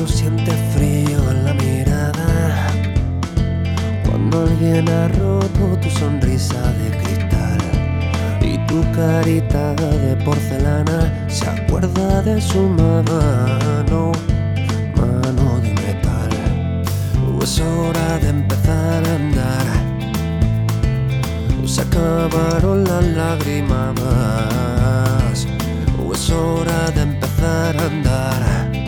sientes frío en la mirada, cuando alguien ha roto tu sonrisa de cristal y tu carita de porcelana se acuerda de su mano, mano de metal. Es hora de empezar a andar, se acabaron las lágrimas. Es hora de empezar a andar,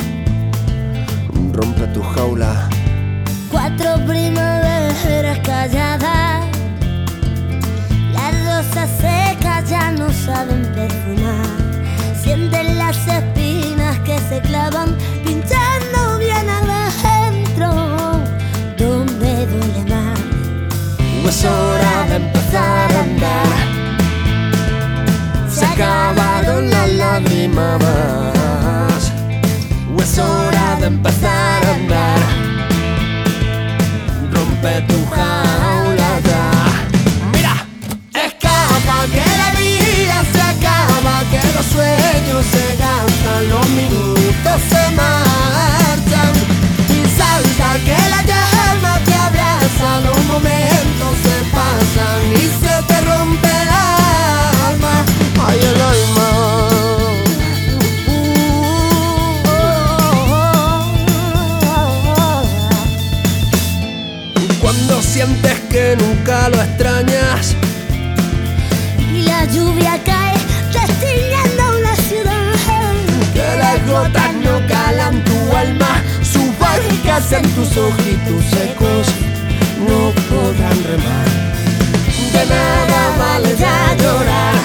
rompe tu jaula. 4 primaveras calladas, las rosas secas ya no saben perfumar. Sienten las espinas que se clavan, pinchando bien adentro, donde duele más. Es hora de empezar a andar, se acabaron las lágrimas. Es hora de empezar a andar, rompe tu jaula ya. Mira, escapa que la vida se acaba, que los sueños se gastan, los minutos se marchan. Y salta que la llama te abraza, los momentos se pasan y se te rompe el alma. Ay, el alma. Cuando sientes que nunca lo extrañas Y la lluvia cae destiñendo una ciudad, que las gotas no calan tu alma, sus barcas en tus ojitos secos no podrán remar. De nada vale ya llorar,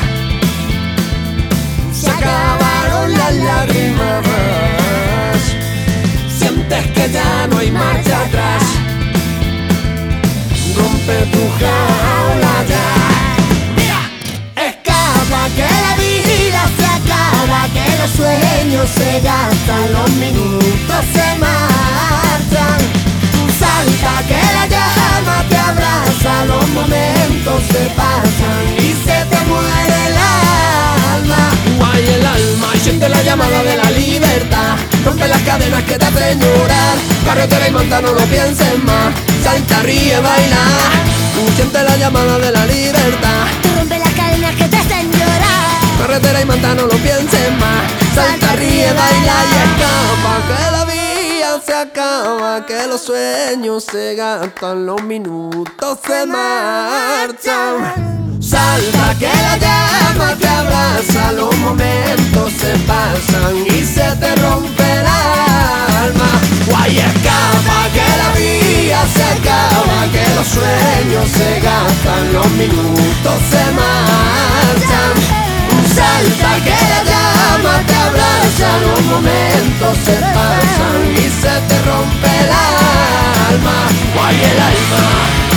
se acabaron las lágrimas. Sientes que ya no hay marcha atrás, rompe tu jaula ya. Mira, escapa que la vida se acaba, que los sueños se gastan, los minutos se marchan. Tú salta que la llama te abraza, los momentos se pasan y se te muere el alma. Guay el alma y siente la llamada de la libertad, rompe las cadenas que te hacen llorar. Carretera y monta, no lo pienses más, salta, ríe, baila. Siente la llamada de la libertad, rompe las cadenas que te hacen llorar. carretera y monta, no lo pienses más, salta, ríe, baila y escapa. Que la vida se acaba, que los sueños se gastan, los minutos se marchan. Salta que la llama te abraza, los momentos se pasan y se te rompe el alma. Guay, escapa que la vida se acaba, que los sueños se gastan, los minutos se marchan. Salta que la llama te abraza, los momentos se pasan y se te rompe el alma. Guay, el alma.